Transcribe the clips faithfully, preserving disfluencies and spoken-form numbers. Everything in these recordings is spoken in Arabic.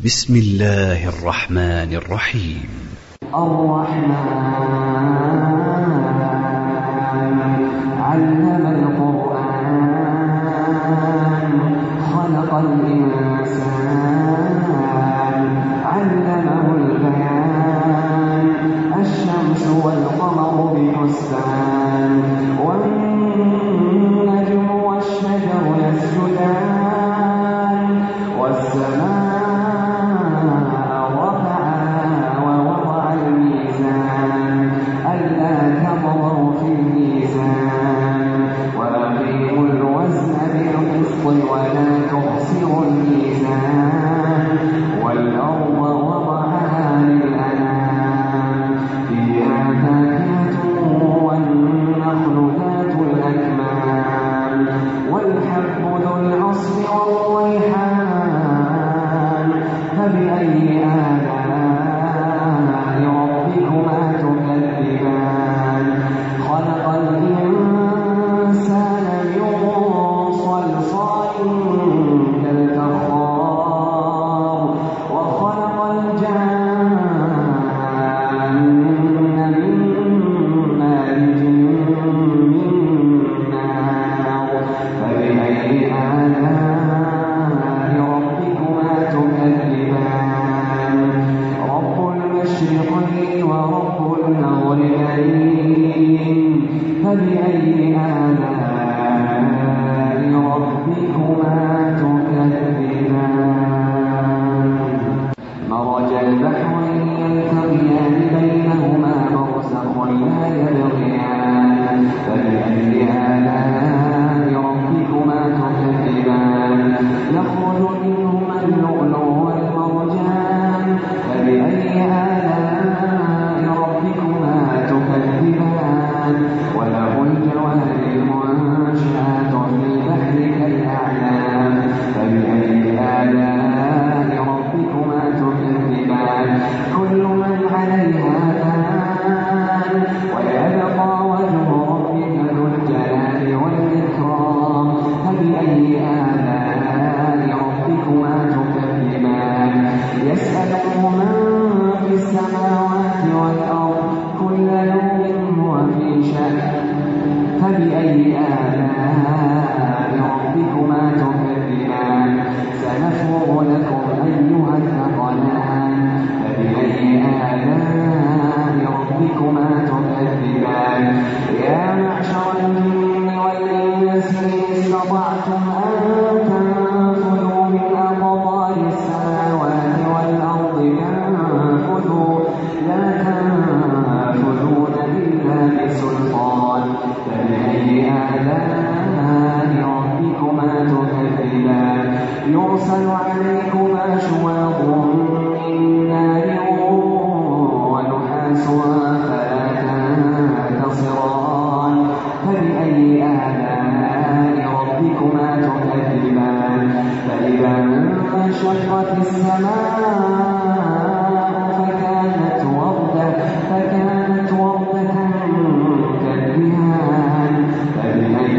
بسم الله الرحمن الرحيم. الرحمن علم القرآن خلق الإنسان علمه البيان الشمس والقمر بحسبان والنجم والشجر يسجدان والسماء ولا تخسر الميزان والأرض وضعها للأنام فيها فاكهة والنخل ذات الأكمام والحب ذو العصف والريحان فبأي آلاء ربكما تكذبان خلق الإنسان من صلصال كالفخار وخلق الجان من مارج من نار فبأي آلاء ربكما تكذبان رب المشرقين ورب المغربين فبأي آلاء ربكما تكذبان مرج البحرين يلتقيان بينهما برزخ لا يبغيان فبأي آلاء ربكما تكذبان يخرج منهما اللؤلؤ والمرجان فبأي آلاء ربكما تكذبان وله الجوار المنشآت في البحر كالأعلام فبأي آلاء ربكما تكذبان كل من عليها فان ويبقى وجه ربك ذو الجلال والإكرام فبأي آلاء ربكما تكذبان يسأله من في السماوات والأرض كل يوم هو في شأن فبأي آلاء ربكما تكذبان سنفرغ لكم أيها الثقلان فبأي آلاء ربكما تكذبان يا معشر الجن والإنس إن استطعتم أن تنفذوا من أقطار السماوات والأرض فانفذوا لا تنفذون إلا بسلطان فبأي آلاء ربكما تكذبان يرسل عليكما شواظ من نار ونحاس فلا تنتصران فبأي آلاء ربكما تكذبان فإذا انشقت السماء فكانت وردة فكانت وردة كالدهان فبأي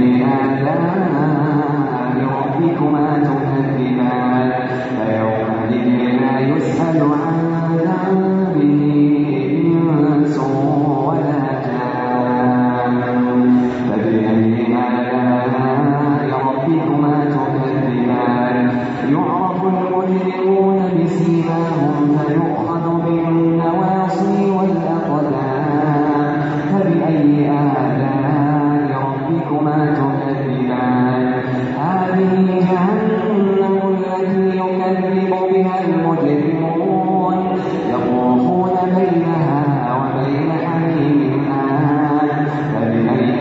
آلاء ربكما تكذبان فيومئذ لا يسأل عن ذنبه إنس ولا جان فبأي آلاء ربكما تكذبان يعرف المجرمون بسيماهم فيؤخذ بالنواصي والأقدام فبأي آلاء ربكما تكذبان هذه جهنم التي يكذب بها المجرمون يطوفون بينها وبين حميم آن فبأي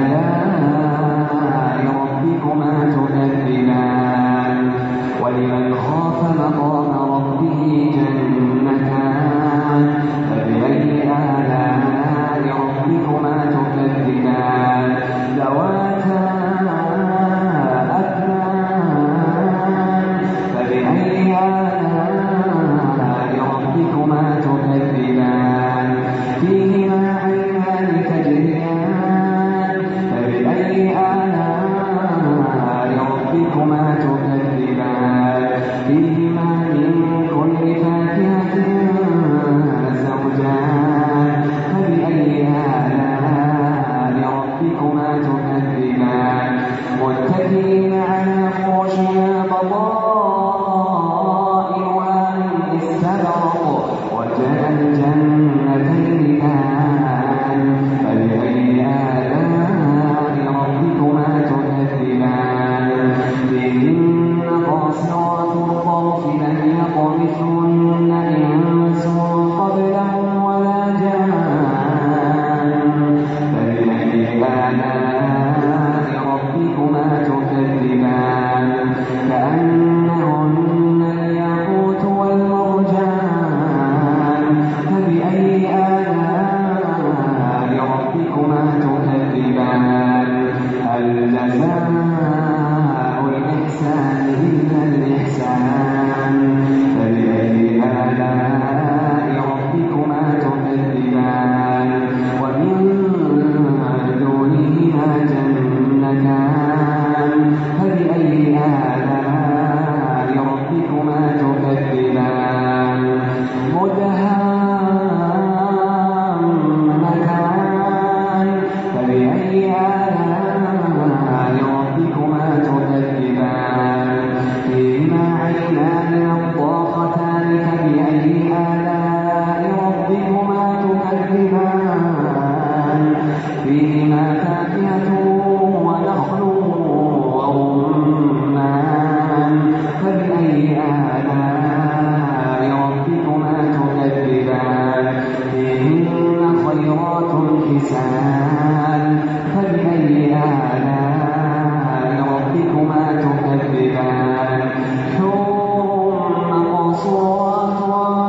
آلاء ربكما تكذبان ولمن خاف مقام ربه جنتان فبأي آلاء ربكما تكذبان ذواتا أكمام فبأي آلاء يطمثهن إنس قبلهم ولا جان فبأي آلاء ربكما تكذبان كأنهن الياقوت والمرجان فبأي آلاء ربكما تكذبان هل جزاء الإحسان إلا الإحسان فبأي آلاء ربكما تكذبان ومن دونهما جنتان فبأي آلاء ربكما تكذبان مدهامتان فبأي آلاء ربكما تكذبان فيهما عينان نضاختان فبأي آلاء ربكما تكذبان فيهما فاكهة ونخل ورمان فبأي آلاء ربكما تكذبان فيهن خيرات حسان فبأي آلاء ربكما تكذبان حور مقصورات